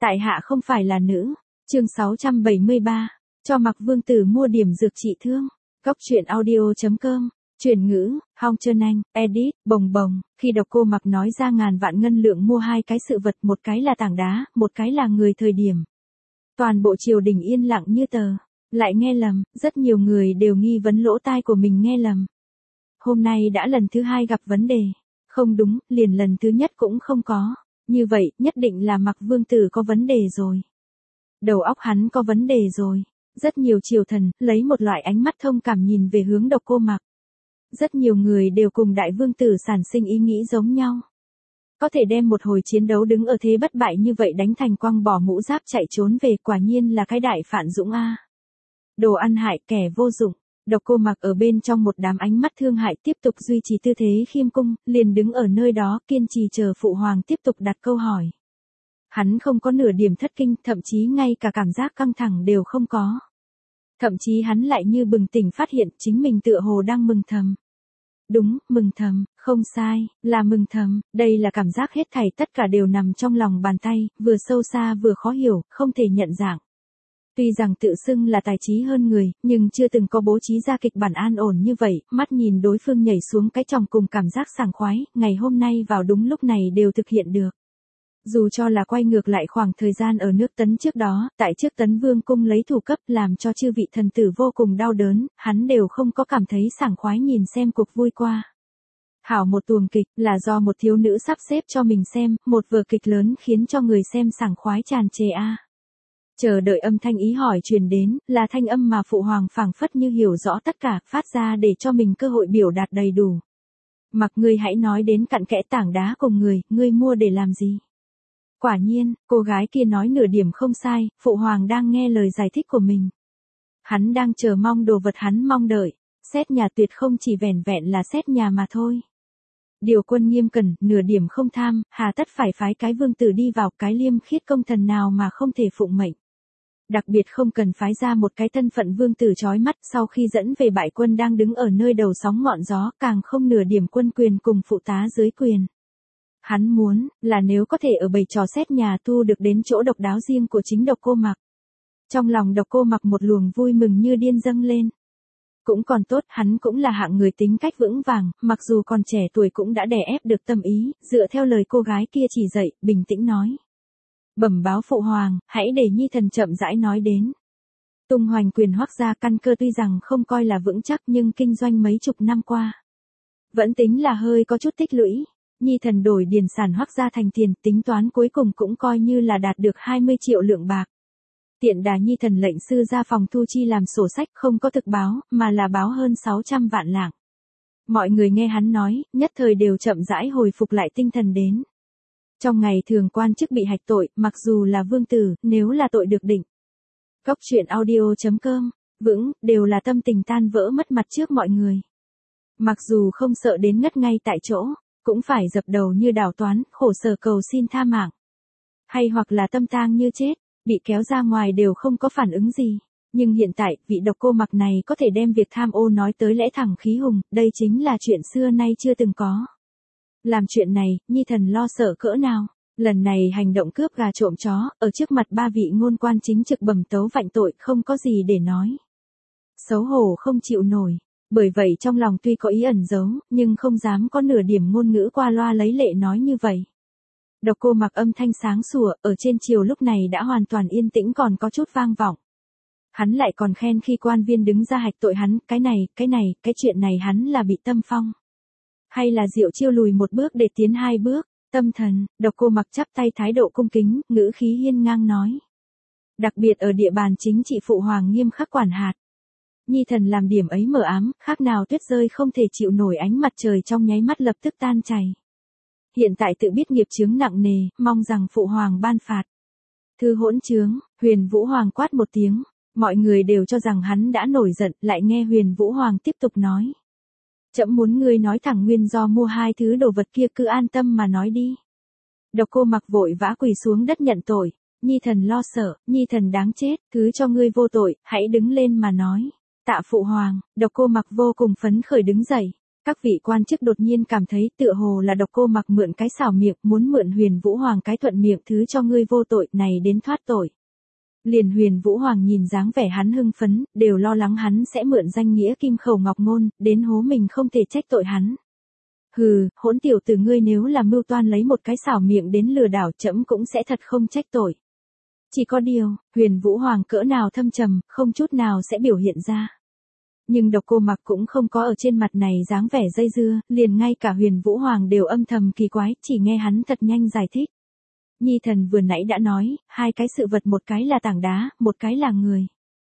Tại hạ không phải là nữ. Chương 673. Cho Mạc Vương Tử mua điểm dược trị thương. Góc truyện audio.com. Chuyển ngữ, Hong Trơn Anh, edit, bồng bồng. Khi Độc Cô Mạc nói ra ngàn vạn ngân lượng mua hai cái sự vật, một cái là tảng đá, một cái là người thời điểm. Toàn bộ triều đình yên lặng như tờ. Lại nghe lầm, rất nhiều người đều nghi vấn lỗ tai của mình nghe lầm. Hôm nay đã lần thứ hai gặp vấn đề. Không đúng, liền lần thứ nhất cũng không có. Như vậy, nhất định là Mạc Vương Tử có vấn đề rồi. Đầu óc hắn có vấn đề rồi. Rất nhiều triều thần, lấy một loại ánh mắt thông cảm nhìn về hướng Độc Cô Mạc. Rất nhiều người đều cùng Đại Vương Tử sản sinh ý nghĩ giống nhau. Có thể đem một hồi chiến đấu đứng ở thế bất bại như vậy đánh thành quăng bỏ mũ giáp chạy trốn về, quả nhiên là cái đại phản dũng a. Đồ ăn hại, kẻ vô dụng. Độc Cô Mạc ở bên trong một đám ánh mắt thương hại tiếp tục duy trì tư thế khiêm cung, liền đứng ở nơi đó kiên trì chờ Phụ Hoàng tiếp tục đặt câu hỏi. Hắn không có nửa điểm thất kinh, thậm chí ngay cả cảm giác căng thẳng đều không có. Thậm chí hắn lại như bừng tỉnh phát hiện chính mình tựa hồ đang mừng thầm. Đúng, mừng thầm, không sai, là mừng thầm, đây là cảm giác hết thảy tất cả đều nằm trong lòng bàn tay, vừa sâu xa vừa khó hiểu, không thể nhận dạng. Tuy rằng tự xưng là tài trí hơn người, nhưng chưa từng có bố trí ra kịch bản an ổn như vậy, mắt nhìn đối phương nhảy xuống cái chòng cùng cảm giác sảng khoái, ngày hôm nay vào đúng lúc này đều thực hiện được. Dù cho là quay ngược lại khoảng thời gian ở nước Tấn trước đó, tại trước Tấn Vương cung lấy thủ cấp làm cho chư vị thần tử vô cùng đau đớn, hắn đều không có cảm thấy sảng khoái nhìn xem cuộc vui qua. Hảo một tuồng kịch, là do một thiếu nữ sắp xếp cho mình xem, một vở kịch lớn khiến cho người xem sảng khoái tràn trề a. Chờ đợi âm thanh ý hỏi truyền đến, là thanh âm mà Phụ Hoàng phảng phất như hiểu rõ tất cả, phát ra để cho mình cơ hội biểu đạt đầy đủ. Mặc ngươi hãy nói đến cặn kẽ tảng đá cùng người, ngươi mua để làm gì? Quả nhiên, cô gái kia nói nửa điểm không sai, Phụ Hoàng đang nghe lời giải thích của mình. Hắn đang chờ mong đồ vật hắn mong đợi, xét nhà tuyệt không chỉ vẻn vẹn là xét nhà mà thôi. Điều quân nghiêm cẩn, nửa điểm không tham, hà tất phải phái cái vương tử đi vào, cái liêm khiết công thần nào mà không thể phụng mệnh. Đặc biệt không cần phái ra một cái thân phận vương tử chói mắt, sau khi dẫn về bại quân đang đứng ở nơi đầu sóng ngọn gió, càng không nửa điểm quân quyền cùng phụ tá dưới quyền. Hắn muốn, là nếu có thể ở bầy trò xét nhà thu được đến chỗ độc đáo riêng của chính Độc Cô Mạc. Trong lòng Độc Cô Mạc một luồng vui mừng như điên dâng lên. Cũng còn tốt, hắn cũng là hạng người tính cách vững vàng, mặc dù còn trẻ tuổi cũng đã đè ép được tâm ý, dựa theo lời cô gái kia chỉ dạy, bình tĩnh nói. Bẩm báo Phụ Hoàng, hãy để nhi thần chậm rãi nói đến. Tung hoành quyền Hoắc gia căn cơ tuy rằng không coi là vững chắc nhưng kinh doanh mấy chục năm qua. Vẫn tính là hơi có chút tích lũy. Nhi thần đổi điền sản Hoắc gia thành tiền, tính toán cuối cùng cũng coi như là đạt được 20 triệu lượng bạc. Tiện đà nhi thần lệnh sư ra phòng thu chi làm sổ sách không có thực báo, mà là báo hơn 600 vạn lạng. Mọi người nghe hắn nói, nhất thời đều chậm rãi hồi phục lại tinh thần đến. Trong ngày thường quan chức bị hạch tội, mặc dù là vương tử, nếu là tội được định. Góc truyện audio.com, vững, đều là tâm tình tan vỡ mất mặt trước mọi người. Mặc dù không sợ đến ngất ngay tại chỗ, cũng phải dập đầu như đảo toán, khổ sở cầu xin tha mạng. Hay hoặc là tâm tang như chết, bị kéo ra ngoài đều không có phản ứng gì. Nhưng hiện tại, vị Độc Cô Mạc này có thể đem việc tham ô nói tới lẽ thẳng khí hùng, đây chính là chuyện xưa nay chưa từng có. Làm chuyện này, nhi thần lo sợ cỡ nào. Lần này hành động cướp gà trộm chó, ở trước mặt ba vị ngôn quan chính trực bẩm tấu vạnh tội, không có gì để nói. Xấu hổ không chịu nổi. Bởi vậy trong lòng tuy có ý ẩn giấu, nhưng không dám có nửa điểm ngôn ngữ qua loa lấy lệ nói như vậy. Độc Cô Mạc âm thanh sáng sủa, ở trên triều lúc này đã hoàn toàn yên tĩnh còn có chút vang vọng. Hắn lại còn khen khi quan viên đứng ra hạch tội hắn, cái chuyện này hắn là bị tâm phong. Hay là Diệu Chiêu lùi một bước để tiến hai bước, tâm thần, Độc Cô Mạc chắp tay thái độ cung kính, ngữ khí hiên ngang nói. Đặc biệt ở địa bàn chính trị Phụ Hoàng nghiêm khắc quản hạt. Nhi thần làm điểm ấy mờ ám, khác nào tuyết rơi không thể chịu nổi ánh mặt trời trong nháy mắt lập tức tan chảy. Hiện tại tự biết nghiệp chướng nặng nề, mong rằng Phụ Hoàng ban phạt. Thư hỗn chướng, Huyền Vũ Hoàng quát một tiếng, mọi người đều cho rằng hắn đã nổi giận, lại nghe Huyền Vũ Hoàng tiếp tục nói. Trẫm muốn ngươi nói thẳng nguyên do mua hai thứ đồ vật kia, cứ an tâm mà nói đi. Độc Cô Mạc vội vã quỳ xuống đất nhận tội, nhi thần lo sợ, nhi thần đáng chết, thứ cho ngươi vô tội, hãy đứng lên mà nói. Tạ Phụ Hoàng, Độc Cô Mạc vô cùng phấn khởi đứng dậy. Các vị quan chức đột nhiên cảm thấy tựa hồ là Độc Cô Mặc mượn cái xảo miệng, muốn mượn Huyền Vũ Hoàng cái thuận miệng thứ cho ngươi vô tội này đến thoát tội. Liền Huyền Vũ Hoàng nhìn dáng vẻ hắn hưng phấn, đều lo lắng hắn sẽ mượn danh nghĩa kim khẩu ngọc ngôn, đến hố mình không thể trách tội hắn. Hừ, hỗn tiểu tử ngươi nếu là mưu toan lấy một cái xảo miệng đến lừa đảo trẫm cũng sẽ thật không trách tội. Chỉ có điều, Huyền Vũ Hoàng cỡ nào thâm trầm, không chút nào sẽ biểu hiện ra. Nhưng Độc Cô Mặc cũng không có ở trên mặt này dáng vẻ dây dưa, liền ngay cả Huyền Vũ Hoàng đều âm thầm kỳ quái, chỉ nghe hắn thật nhanh giải thích. Nhi thần vừa nãy đã nói, hai cái sự vật, một cái là tảng đá, một cái là người.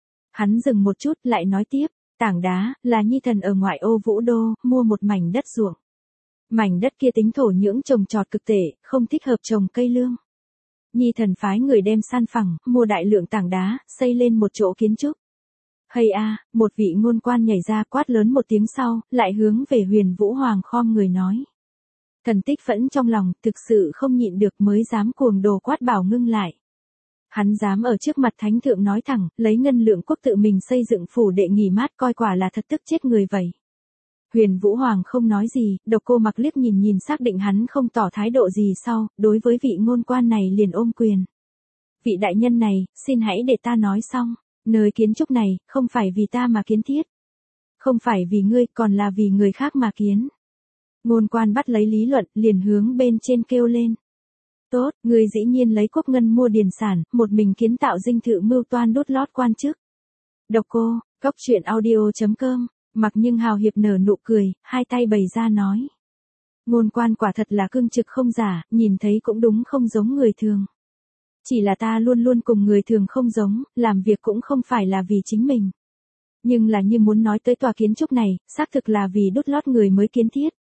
Hắn dừng một chút lại nói tiếp, tảng đá, là Nhi thần ở ngoại ô Vũ Đô, mua một mảnh đất ruộng. Mảnh đất kia tính thổ nhưỡng trồng trọt cực tệ, không thích hợp trồng cây lương. Nhi thần phái người đem san phẳng, mua đại lượng tảng đá, xây lên một chỗ kiến trúc. Hay a, một vị ngôn quan nhảy ra quát lớn một tiếng sau, lại hướng về Huyền Vũ Hoàng khom người nói. Thần tích phẫn trong lòng, thực sự không nhịn được mới dám cuồng đồ quát bảo ngưng lại. Hắn dám ở trước mặt thánh thượng nói thẳng, lấy ngân lượng quốc tự mình xây dựng phủ đệ nghỉ mát coi quả là thật tức chết người vậy. Huyền Vũ Hoàng không nói gì, Độc Cô Mặc liếc nhìn nhìn xác định hắn không tỏ thái độ gì sau, đối với vị ngôn quan này liền ôm quyền. Vị đại nhân này, xin hãy để ta nói xong, nơi kiến trúc này, không phải vì ta mà kiến thiết. Không phải vì ngươi, còn là vì người khác mà kiến. Ngôn quan bắt lấy lý luận, liền hướng bên trên kêu lên. Tốt, ngươi dĩ nhiên lấy quốc ngân mua điền sản, một mình kiến tạo dinh thự mưu toan đốt lót quan chức. Độc Cô, Cốc Truyện Audio.com. Mặc Nhưng hào hiệp nở nụ cười, hai tay bày ra nói. Ngôn quan quả thật là cương trực không giả, nhìn thấy cũng đúng không giống người thường. Chỉ là ta luôn luôn cùng người thường không giống, làm việc cũng không phải là vì chính mình. Nhưng là như muốn nói tới tòa kiến trúc này, xác thực là vì đốt lót người mới kiến thiết.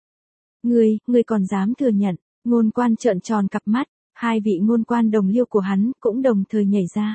Ngươi còn dám thừa nhận, ngôn quan trợn tròn cặp mắt, hai vị ngôn quan đồng liêu của hắn cũng đồng thời nhảy ra.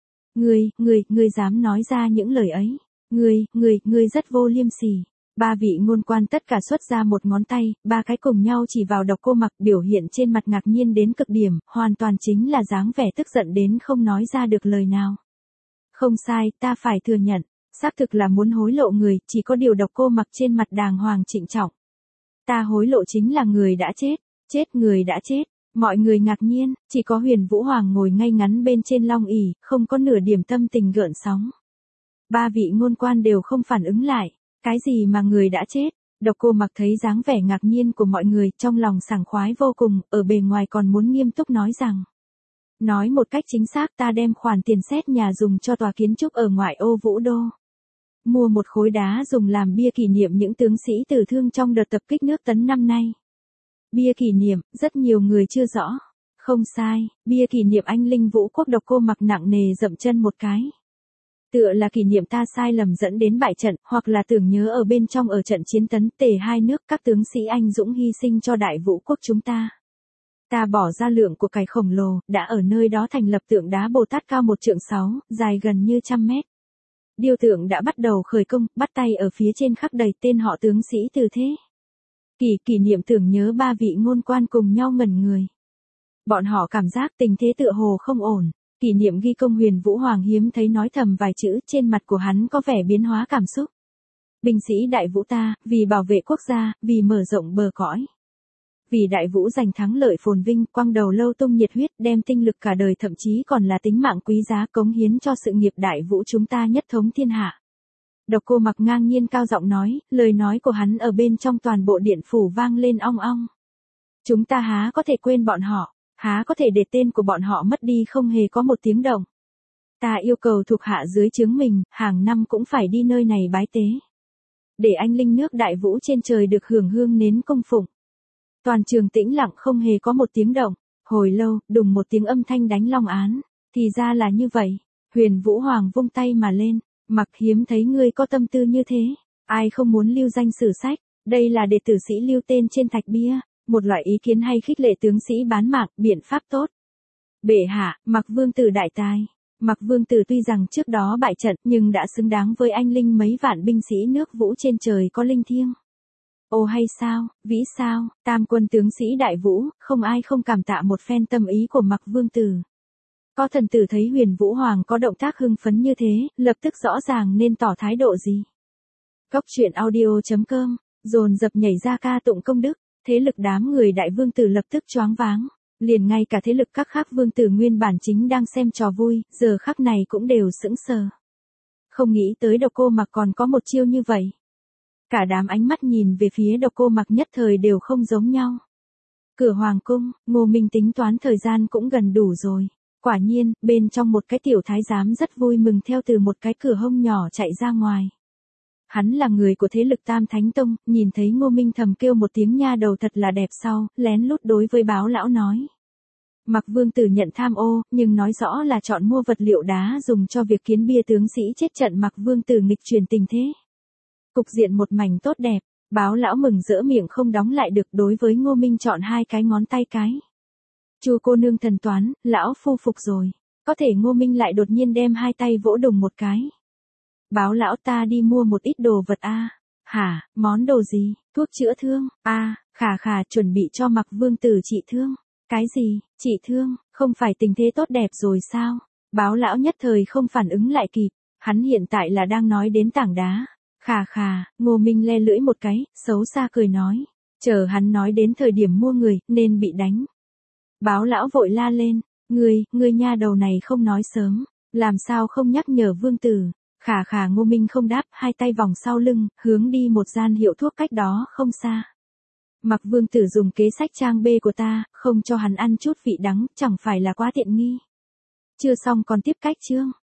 Ngươi dám nói ra những lời ấy. Ngươi rất vô liêm sỉ. Ba vị ngôn quan tất cả xuất ra một ngón tay, ba cái cùng nhau chỉ vào Độc Cô Mặc, biểu hiện trên mặt ngạc nhiên đến cực điểm, hoàn toàn chính là dáng vẻ tức giận đến không nói ra được lời nào. Không sai, ta phải thừa nhận, xác thực là muốn hối lộ người, chỉ có điều Độc Cô Mặc trên mặt đàng hoàng trịnh trọng. Ta hối lộ chính là người đã chết người đã chết. Mọi người ngạc nhiên, chỉ có Huyền Vũ Hoàng ngồi ngay ngắn bên trên long ỷ, không có nửa điểm tâm tình gợn sóng. Ba vị ngôn quan đều không phản ứng lại, cái gì mà người đã chết. Độc Cô Mặc thấy dáng vẻ ngạc nhiên của mọi người, trong lòng sảng khoái vô cùng, ở bề ngoài còn muốn nghiêm túc nói rằng. Nói một cách chính xác, ta đem khoản tiền xét nhà dùng cho tòa kiến trúc ở ngoại ô Vũ Đô. Mua một khối đá dùng làm bia kỷ niệm những tướng sĩ tử thương trong đợt tập kích nước Tấn năm nay. Bia kỷ niệm, rất nhiều người chưa rõ. Không sai, bia kỷ niệm anh linh Vũ Quốc. Độc Cô Mặc nặng nề dậm chân một cái. Tựa là kỷ niệm ta sai lầm dẫn đến bại trận, hoặc là tưởng nhớ ở bên trong ở trận chiến Tấn Tề hai nước các tướng sĩ anh dũng hy sinh cho Đại Vũ Quốc chúng ta. Ta bỏ ra lượng của cải khổng lồ, đã ở nơi đó thành lập tượng đá Bồ Tát cao 1,6 trượng, dài gần như 100 mét. Điêu tượng đã bắt đầu khởi công, bắt tay ở phía trên khắc đầy tên họ tướng sĩ từ thế. Kỷ niệm tưởng nhớ ba vị ngôn quan cùng nhau ngẩn người. Bọn họ cảm giác tình thế tựa hồ không ổn. Kỷ niệm ghi công Huyền Vũ Hoàng hiếm thấy nói thầm vài chữ, trên mặt của hắn có vẻ biến hóa cảm xúc. Binh sĩ Đại Vũ ta, vì bảo vệ quốc gia, vì mở rộng bờ cõi. Vì Đại Vũ giành thắng lợi phồn vinh, quăng đầu lâu tung nhiệt huyết, đem tinh lực cả đời thậm chí còn là tính mạng quý giá cống hiến cho sự nghiệp Đại Vũ chúng ta nhất thống thiên hạ. Độc Cô Mặc ngang nhiên cao giọng nói, lời nói của hắn ở bên trong toàn bộ điện phủ vang lên ong ong. Chúng ta há có thể quên bọn họ, há có thể để tên của bọn họ mất đi không hề có một tiếng động. Ta yêu cầu thuộc hạ dưới trướng mình, hàng năm cũng phải đi nơi này bái tế. Để anh linh nước Đại Vũ trên trời được hưởng hương nến cung phụng. Toàn trường tĩnh lặng không hề có một tiếng động. Hồi lâu, đùng một tiếng âm thanh đánh long án. Thì ra là như vậy. Huyền Vũ Hoàng vung tay mà lên. Mặc hiếm thấy ngươi có tâm tư như thế. Ai không muốn lưu danh sử sách. Đây là để tử sĩ lưu tên trên thạch bia. Một loại ý kiến hay khích lệ tướng sĩ bán mạng, biện pháp tốt. Bệ hạ, Mặc Vương tử đại tài. Mặc Vương tử tuy rằng trước đó bại trận, nhưng đã xứng đáng với anh linh mấy vạn binh sĩ nước Vũ trên trời có linh thiêng. Ồ hay sao, vĩ sao, tam quân tướng sĩ Đại Vũ, không ai không cảm tạ một phen tâm ý của Mặc Vương tử. Có thần tử thấy Huyền Vũ Hoàng có động tác hưng phấn như thế, lập tức rõ ràng nên tỏ thái độ gì. Cốc Truyện Audio.com dồn dập nhảy ra ca tụng công đức, thế lực đám người đại vương tử lập tức choáng váng. Liền ngay cả thế lực các khác vương tử nguyên bản chính đang xem trò vui, giờ khắc này cũng đều sững sờ. Không nghĩ tới Độc Cô Mặc còn có một chiêu như vậy. Cả đám ánh mắt nhìn về phía Độc Cô Mặc nhất thời đều không giống nhau. Cửa hoàng cung, Ngô Minh tính toán thời gian cũng gần đủ rồi. Quả nhiên, bên trong một cái tiểu thái giám rất vui mừng theo từ một cái cửa hông nhỏ chạy ra ngoài. Hắn là người của thế lực Tam Thánh Tông, nhìn thấy Ngô Minh thầm kêu một tiếng nha đầu thật là đẹp sau, lén lút đối với Báo lão nói. Mặc Vương tử nhận tham ô, nhưng nói rõ là chọn mua vật liệu đá dùng cho việc kiến bia tướng sĩ chết trận Mặc Vương tử nghịch truyền tình thế. Cục diện một mảnh tốt đẹp, Báo lão mừng rỡ miệng không đóng lại được đối với Ngô Minh chọn 2 cái ngón tay cái. Chu cô nương thần toán, lão phu phục rồi. Có thể Ngô Minh lại đột nhiên đem 2 tay vỗ đùng một cái. Báo lão ta đi mua một ít đồ vật a. Hả, món đồ gì? Thuốc chữa thương? A, khà chuẩn bị cho Mặc Vương tử trị thương. Cái gì? Trị thương? Không phải tình thế tốt đẹp rồi sao? Báo lão nhất thời không phản ứng lại kịp. Hắn hiện tại là đang nói đến tảng đá. Khà, Ngô Minh le lưỡi một cái, xấu xa cười nói. Chờ hắn nói đến thời điểm mua người, nên bị đánh. Báo lão vội la lên. Ngươi nha đầu này không nói sớm. Làm sao không nhắc nhở vương tử. Khà Ngô Minh không đáp, 2 tay vòng sau lưng, hướng đi một gian hiệu thuốc cách đó không xa. Mặc Vương tử dùng kế sách trang bê của ta, không cho hắn ăn chút vị đắng, chẳng phải là quá tiện nghi. Chưa xong còn tiếp cách chương.